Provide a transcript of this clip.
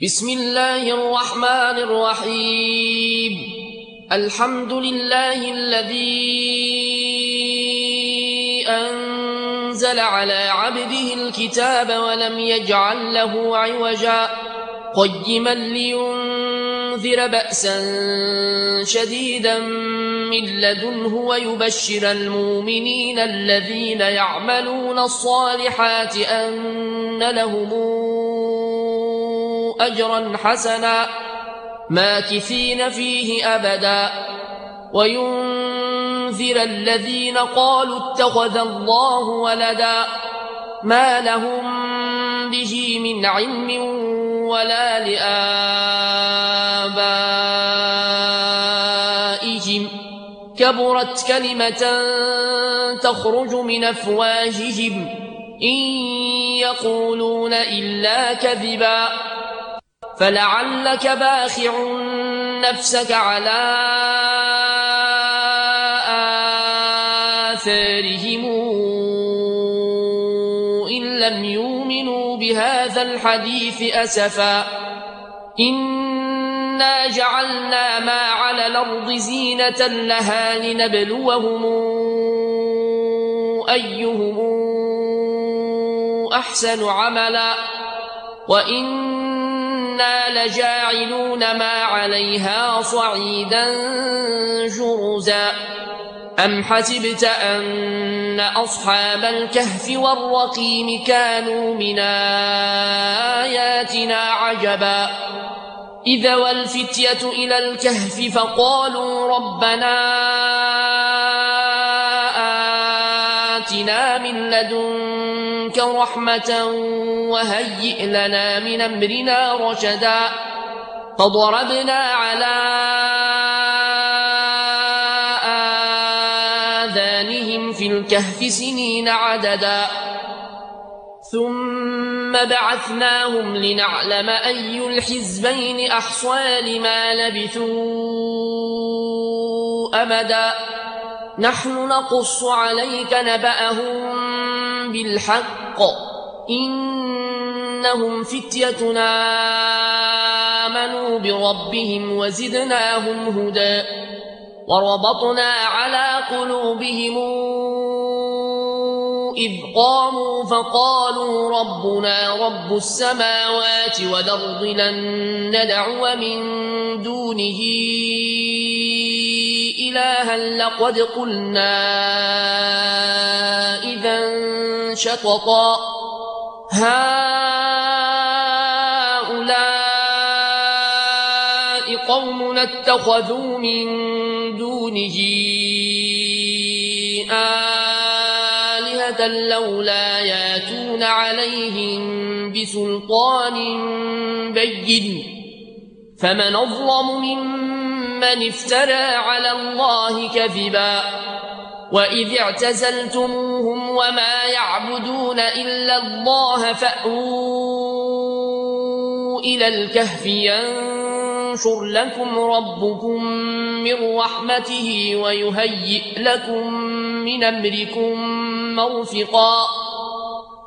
بسم الله الرحمن الرحيم. الحمد لله الذي أنزل على عبده الكتاب ولم يجعل له عوجا قيما لينذر بأسا شديدا من لدنه ويبشر المؤمنين الذين يعملون الصالحات أن لهم أجرا حسنا ماكثين فيه أبدا وينذر الذين قالوا اتخذ الله ولدا ما لهم به من علم ولا لآبائهم كبرت كلمة تخرج من أفواههم إن يقولون إلا كذبا فلعلك باخع نفسك على آثارهم إن لم يؤمنوا بهذا الحديث أسفا إنا جعلنا ما على الأرض زينة لها لنبلوهم أيهم أحسن عملا وإنا لجاعلون ما عليها صعيدا جرزا أم حسبت أن أصحاب الكهف والرقيم كانوا من آياتنا عجبا إذا والفتية إلى الكهف فقالوا ربنا آتنا من لدنك رحمة وهيئ لنا من أمرنا رشدا فضربنا على آذانهم في الكهف سنين عددا ثم بعثناهم لنعلم أي الحزبين أحصى لما لبثوا أمدا نحن نقص عليك نبأهم بالحق إنهم فتيتنا آمنوا بربهم وزدناهم هدى وربطنا على قلوبهم إذ قاموا فقالوا ربنا رب السماوات والأرض لن ندعو من دونه إلها لقد قلنا إذا شططا هؤلاء قومنا اتخذوا من دونه آلهة لولا ياتون عليهم بسلطان بين فمن أظلم ممن افترى على الله كذبا وإذ اعتزلتموهم وما يعبدون إلا الله فأووا إلى الكهف ينشر لكم ربكم من رحمته ويهيئ لكم من أمركم مرفقا